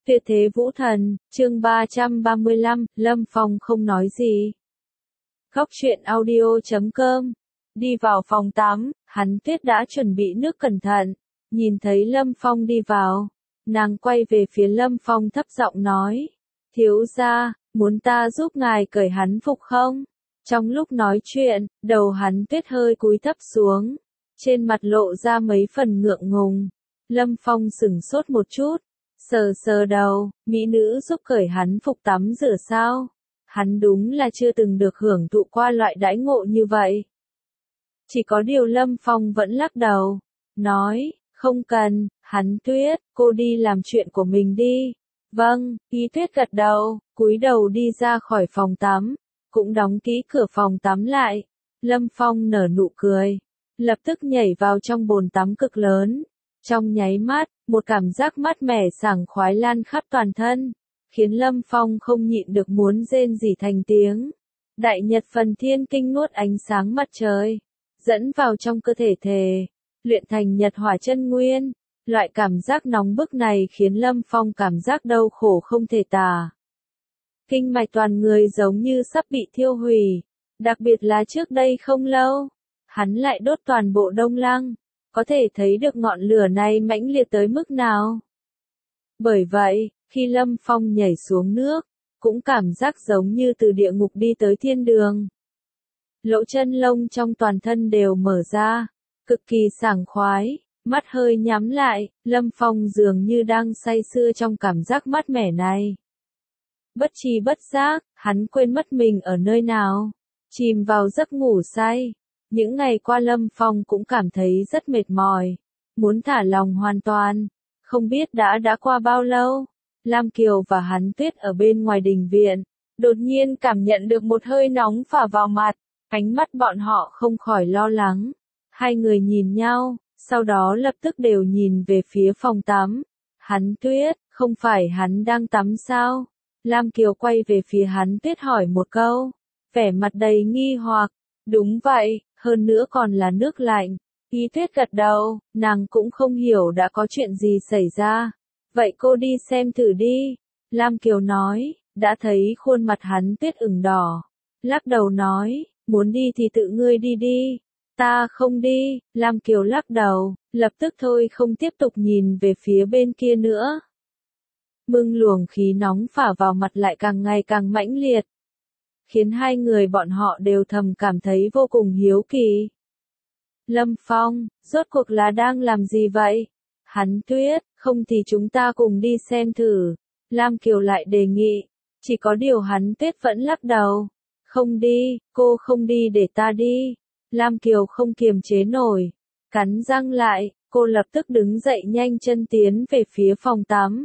Tuyệt thế vũ thần, chương 335, Lâm Phong không nói gì. Góc truyện audio.com. Đi vào phòng tắm, hắn Tuyết đã chuẩn bị nước cẩn thận. Nhìn thấy Lâm Phong đi vào, nàng quay về phía Lâm Phong thấp giọng nói. Thiếu gia, muốn ta giúp ngài cởi hắn phục không? Trong lúc nói chuyện, đầu hắn Tuyết hơi cúi thấp xuống. Trên mặt lộ ra mấy phần ngượng ngùng. Lâm Phong sửng sốt một chút. Sờ sờ đầu, mỹ nữ giúp cởi hắn phục tắm rửa sao? Hắn đúng là chưa từng được hưởng thụ qua loại đãi ngộ như vậy. Chỉ có điều Lâm Phong vẫn lắc đầu, nói, không cần, hắn Tuyết, cô đi làm chuyện của mình đi. Vâng, Ý Tuyết gật đầu, cúi đầu đi ra khỏi phòng tắm, cũng đóng kỹ cửa phòng tắm lại. Lâm Phong nở nụ cười, lập tức nhảy vào trong bồn tắm cực lớn. Trong nháy mắt, một cảm giác mát mẻ sảng khoái lan khắp toàn thân, khiến Lâm Phong không nhịn được muốn rên rỉ thành tiếng. Đại Nhật Phần Thiên Kinh nuốt ánh sáng mặt trời, dẫn vào trong cơ thể, luyện thành Nhật Hỏa Chân Nguyên. Loại cảm giác nóng bức này khiến Lâm Phong cảm giác đau khổ không thể tả. Kinh mạch toàn người giống như sắp bị thiêu hủy, đặc biệt là trước đây không lâu, hắn lại đốt toàn bộ Đông Lăng. Có thể thấy được ngọn lửa này mãnh liệt tới mức nào. Bởi vậy, khi Lâm Phong nhảy xuống nước, cũng cảm giác giống như từ địa ngục đi tới thiên đường. Lỗ chân lông trong toàn thân đều mở ra, cực kỳ sảng khoái, mắt hơi nhắm lại, Lâm Phong dường như đang say sưa trong cảm giác mát mẻ này. Bất tri bất giác, hắn quên mất mình ở nơi nào, chìm vào giấc ngủ say. Những ngày qua Lâm Phong cũng cảm thấy rất mệt mỏi, muốn thả lòng hoàn toàn. Không biết đã qua bao lâu, Lam Kiều và hắn Tuyết ở bên ngoài đình viện, đột nhiên cảm nhận được một hơi nóng phả vào mặt, ánh mắt bọn họ không khỏi lo lắng. Hai người nhìn nhau, sau đó lập tức đều nhìn về phía phòng tắm. Hắn Tuyết, không phải hắn đang tắm sao? Lam Kiều quay về phía hắn Tuyết hỏi một câu, vẻ mặt đầy nghi hoặc. Đúng vậy, hơn nữa còn là nước lạnh. Ý Tuyết gật đầu, nàng cũng không hiểu đã có chuyện gì xảy ra. Vậy cô đi xem thử đi. Lam Kiều nói, đã thấy khuôn mặt hắn Tuyết ửng đỏ. Lắc đầu nói, muốn đi thì tự ngươi đi đi. Ta không đi. Lam Kiều lắc đầu, lập tức thôi không tiếp tục nhìn về phía bên kia nữa. Bưng luồng khí nóng phả vào mặt lại càng ngày càng mãnh liệt, khiến hai người bọn họ đều thầm cảm thấy vô cùng hiếu kỳ. Lâm Phong, rốt cuộc là đang làm gì vậy? Hắn Tuyết, không thì chúng ta cùng đi xem thử. Lam Kiều lại đề nghị, chỉ có điều hắn Tuyết vẫn lắc đầu. Không đi, cô không đi để ta đi. Lam Kiều không kiềm chế nổi, cắn răng lại, cô lập tức đứng dậy nhanh chân tiến về phía phòng tắm.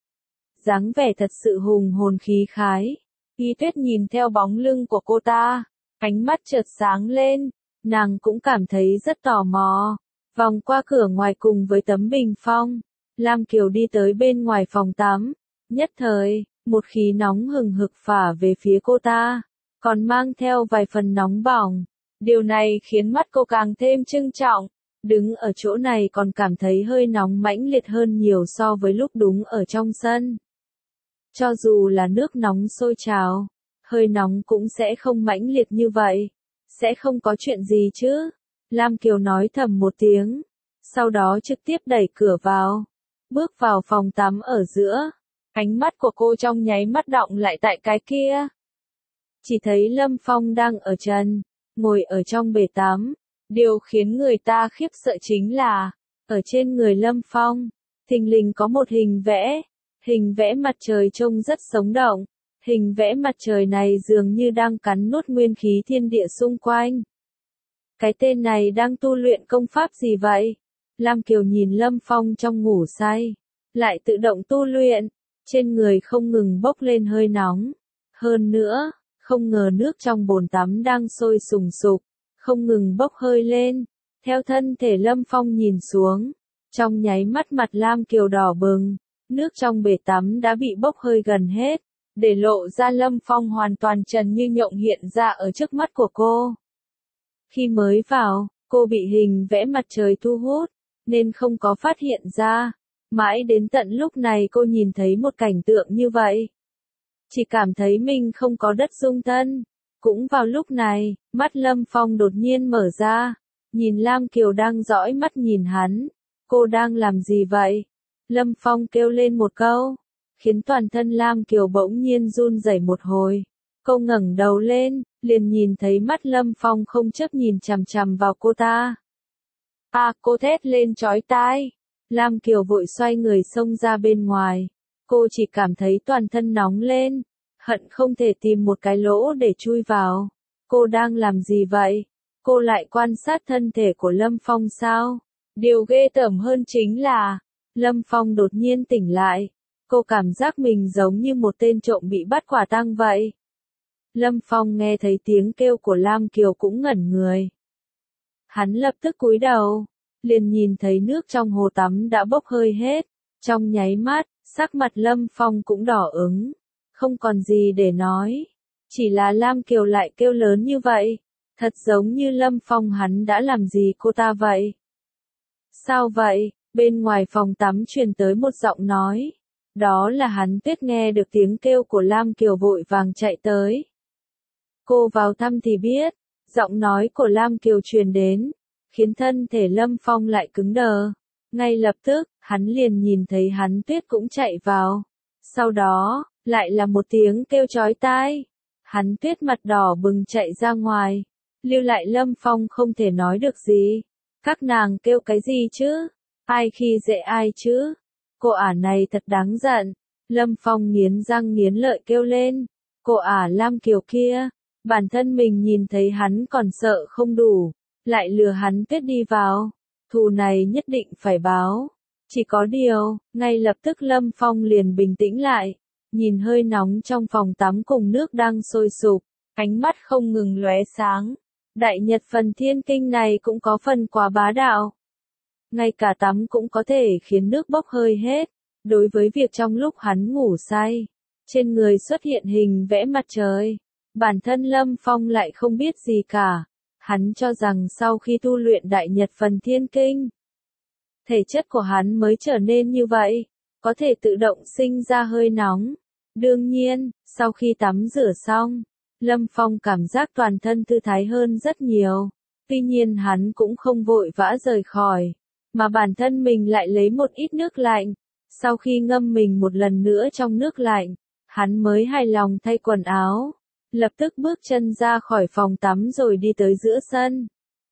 Dáng vẻ thật sự hùng hồn khí khái. Ý Tuyết nhìn theo bóng lưng của cô ta, ánh mắt chợt sáng lên, nàng cũng cảm thấy rất tò mò. Vòng qua cửa ngoài cùng với tấm bình phong, Lam Kiều đi tới bên ngoài phòng tắm. Nhất thời, một khí nóng hừng hực phả về phía cô ta, còn mang theo vài phần nóng bỏng. Điều này khiến mắt cô càng thêm trưng trọng, đứng ở chỗ này còn cảm thấy hơi nóng mãnh liệt hơn nhiều so với lúc đúng ở trong sân. Cho dù là nước nóng sôi trào, hơi nóng cũng sẽ không mãnh liệt như vậy. Sẽ không có chuyện gì chứ? Lam Kiều nói thầm một tiếng, sau đó trực tiếp đẩy cửa vào, bước vào phòng tắm ở giữa. Ánh mắt của cô trong nháy mắt đọng lại tại cái kia. Chỉ thấy Lâm Phong đang ở trần, ngồi ở trong bể tắm. Điều khiến người ta khiếp sợ chính là, ở trên người Lâm Phong, thình lình có một hình vẽ. Hình vẽ mặt trời trông rất sống động. Hình vẽ mặt trời này dường như đang cắn nuốt nguyên khí thiên địa xung quanh. Cái tên này đang tu luyện công pháp gì vậy? Lam Kiều nhìn Lâm Phong trong ngủ say, lại tự động tu luyện, trên người không ngừng bốc lên hơi nóng. Hơn nữa, không ngờ nước trong bồn tắm đang sôi sùng sục, không ngừng bốc hơi lên. Theo thân thể Lâm Phong nhìn xuống, trong nháy mắt mặt Lam Kiều đỏ bừng. Nước trong bể tắm đã bị bốc hơi gần hết, để lộ ra Lâm Phong hoàn toàn trần như nhộng hiện ra ở trước mắt của cô. Khi mới vào, cô bị hình vẽ mặt trời thu hút, nên không có phát hiện ra. Mãi đến tận lúc này cô nhìn thấy một cảnh tượng như vậy. Chỉ cảm thấy mình không có đất dung thân. Cũng vào lúc này, mắt Lâm Phong đột nhiên mở ra. Nhìn Lam Kiều đang dõi mắt nhìn hắn. Cô đang làm gì vậy? Lâm Phong kêu lên một câu. Khiến toàn thân Lam Kiều bỗng nhiên run rẩy một hồi. Cô ngẩng đầu lên, liền nhìn thấy mắt Lâm Phong không chớp nhìn chằm chằm vào cô ta. Cô thét lên chói tai. Lam Kiều vội xoay người xông ra bên ngoài. Cô chỉ cảm thấy toàn thân nóng lên. Hận không thể tìm một cái lỗ để chui vào. Cô đang làm gì vậy? Cô lại quan sát thân thể của Lâm Phong sao? Điều ghê tởm hơn chính là, Lâm Phong đột nhiên tỉnh lại. Cô cảm giác mình giống như một tên trộm bị bắt quả tang vậy. Lâm Phong nghe thấy tiếng kêu của Lam Kiều cũng ngẩn người. Hắn lập tức cúi đầu, liền nhìn thấy nước trong hồ tắm đã bốc hơi hết. Trong nháy mắt, sắc mặt Lâm Phong cũng đỏ ửng. Không còn gì để nói. Chỉ là Lam Kiều lại kêu lớn như vậy. Thật giống như Lâm Phong hắn đã làm gì cô ta vậy. Sao vậy? Bên ngoài phòng tắm truyền tới một giọng nói. Đó là hắn Tuyết nghe được tiếng kêu của Lam Kiều vội vàng chạy tới. Cô vào thăm thì biết. Giọng nói của Lam Kiều truyền đến. Khiến thân thể Lâm Phong lại cứng đờ. Ngay lập tức, hắn liền nhìn thấy hắn Tuyết cũng chạy vào. Sau đó, lại là một tiếng kêu chói tai. Hắn Tuyết mặt đỏ bừng chạy ra ngoài. Lưu lại Lâm Phong không thể nói được gì. Các nàng kêu cái gì chứ? Ai khi dễ ai chứ? Cô ả này thật đáng giận. Lâm Phong nghiến răng nghiến lợi kêu lên. Cô ả Lam Kiều kia. Bản thân mình nhìn thấy hắn còn sợ không đủ. Lại lừa hắn Tuyết đi vào. Thù này nhất định phải báo. Chỉ có điều, ngay lập tức Lâm Phong liền bình tĩnh lại. Nhìn hơi nóng trong phòng tắm cùng nước đang sôi sục. Ánh mắt không ngừng lóe sáng. Đại Nhật Phần Thiên Kinh này cũng có phần quá bá đạo. Ngay cả tắm cũng có thể khiến nước bốc hơi hết. Đối với việc trong lúc hắn ngủ say, trên người xuất hiện hình vẽ mặt trời. Bản thân Lâm Phong lại không biết gì cả. Hắn cho rằng sau khi tu luyện Đại Nhật Phần Thiên Kinh, thể chất của hắn mới trở nên như vậy, có thể tự động sinh ra hơi nóng. Đương nhiên, sau khi tắm rửa xong, Lâm Phong cảm giác toàn thân thư thái hơn rất nhiều. Tuy nhiên hắn cũng không vội vã rời khỏi, mà bản thân mình lại lấy một ít nước lạnh. Sau khi ngâm mình một lần nữa trong nước lạnh, hắn mới hài lòng thay quần áo. Lập tức bước chân ra khỏi phòng tắm rồi đi tới giữa sân.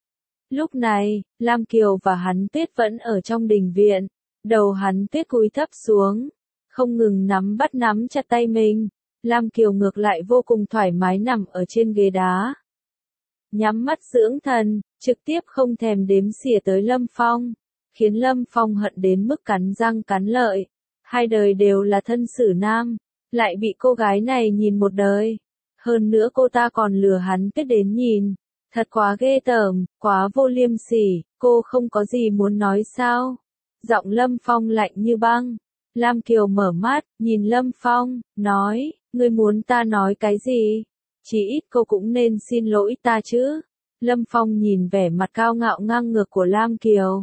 Lúc này, Lam Kiều và hắn Tuyết vẫn ở trong đình viện. Đầu hắn Tuyết cúi thấp xuống, không ngừng nắm chặt tay mình. Lam Kiều ngược lại vô cùng thoải mái nằm ở trên ghế đá. Nhắm mắt dưỡng thần, trực tiếp không thèm đếm xỉa tới Lâm Phong. Khiến Lâm Phong hận đến mức cắn răng cắn lợi. Hai đời đều là thân xử nam, lại bị cô gái này nhìn một đời. Hơn nữa cô ta còn lừa hắn Tuyết đến nhìn. Thật quá ghê tởm, quá vô liêm sỉ, cô không có gì muốn nói sao? Giọng Lâm Phong lạnh như băng. Lam Kiều mở mắt, nhìn Lâm Phong, nói, ngươi muốn ta nói cái gì? Chỉ ít cô cũng nên xin lỗi ta chứ. Lâm Phong nhìn vẻ mặt cao ngạo ngang ngược của Lam Kiều.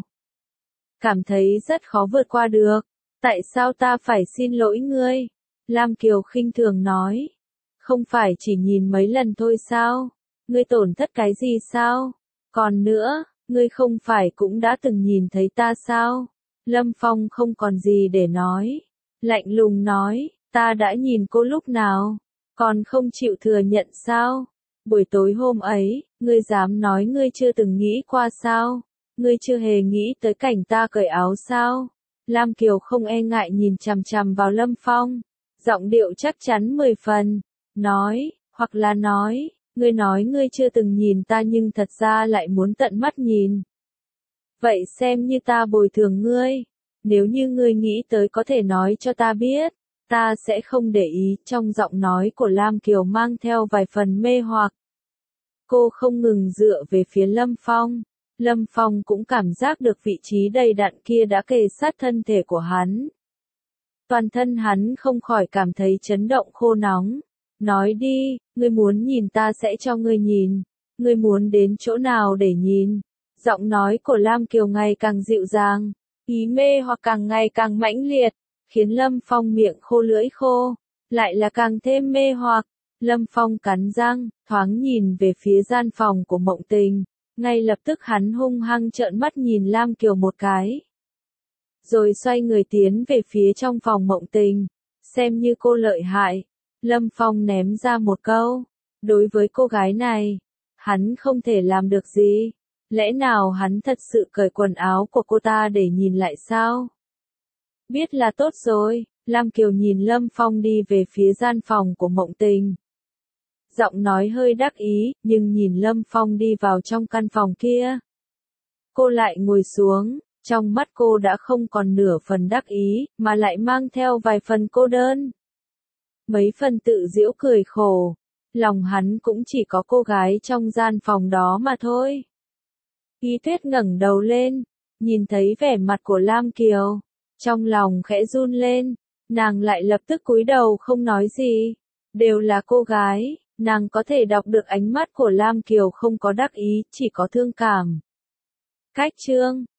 Cảm thấy rất khó vượt qua được. Tại sao ta phải xin lỗi ngươi? Lam Kiều khinh thường nói. Không phải chỉ nhìn mấy lần thôi sao? Ngươi tổn thất cái gì sao? Còn nữa, ngươi không phải cũng đã từng nhìn thấy ta sao? Lâm Phong không còn gì để nói. Lạnh lùng nói, ta đã nhìn cô lúc nào? Còn không chịu thừa nhận sao? Buổi tối hôm ấy, ngươi dám nói ngươi chưa từng nghĩ qua sao? Ngươi chưa hề nghĩ tới cảnh ta cởi áo sao? Lam Kiều không e ngại nhìn chằm chằm vào Lâm Phong. Giọng điệu chắc chắn 10 phần. Nói, hoặc là nói, ngươi chưa từng nhìn ta nhưng thật ra lại muốn tận mắt nhìn. Vậy xem như ta bồi thường ngươi. Nếu như ngươi nghĩ tới có thể nói cho ta biết, ta sẽ không để ý. Trong giọng nói của Lam Kiều mang theo vài phần mê hoặc. Cô không ngừng dựa về phía Lâm Phong. Lâm Phong cũng cảm giác được vị trí đầy đặn kia đã kề sát thân thể của hắn. Toàn thân hắn không khỏi cảm thấy chấn động khô nóng. Nói đi, ngươi muốn nhìn ta sẽ cho ngươi nhìn. Ngươi muốn đến chỗ nào để nhìn? Giọng nói của Lam Kiều ngày càng dịu dàng. Ý mê hoặc càng ngày càng mãnh liệt, khiến Lâm Phong miệng khô lưỡi khô, lại là càng thêm mê hoặc. Lâm Phong cắn răng, thoáng nhìn về phía gian phòng của Mộng Tình, ngay lập tức hắn hung hăng trợn mắt nhìn Lam Kiều một cái. Rồi xoay người tiến về phía trong phòng Mộng Tình, xem như cô lợi hại. Lâm Phong ném ra một câu, đối với cô gái này, hắn không thể làm được gì. Lẽ nào hắn thật sự cởi quần áo của cô ta để nhìn lại sao? Biết là tốt rồi, Lam Kiều nhìn Lâm Phong đi về phía gian phòng của Mộng Tình. Giọng nói hơi đắc ý, nhưng nhìn Lâm Phong đi vào trong căn phòng kia. Cô lại ngồi xuống, trong mắt cô đã không còn nửa phần đắc ý, mà lại mang theo vài phần cô đơn. Mấy phần tự giễu cười khổ, lòng hắn cũng chỉ có cô gái trong gian phòng đó mà thôi. Y Tuyết ngẩng đầu lên, nhìn thấy vẻ mặt của Lam Kiều, trong lòng khẽ run lên, nàng lại lập tức cúi đầu không nói gì. Đều là cô gái, nàng có thể đọc được ánh mắt của Lam Kiều không có đắc ý, chỉ có thương cảm. Cách chương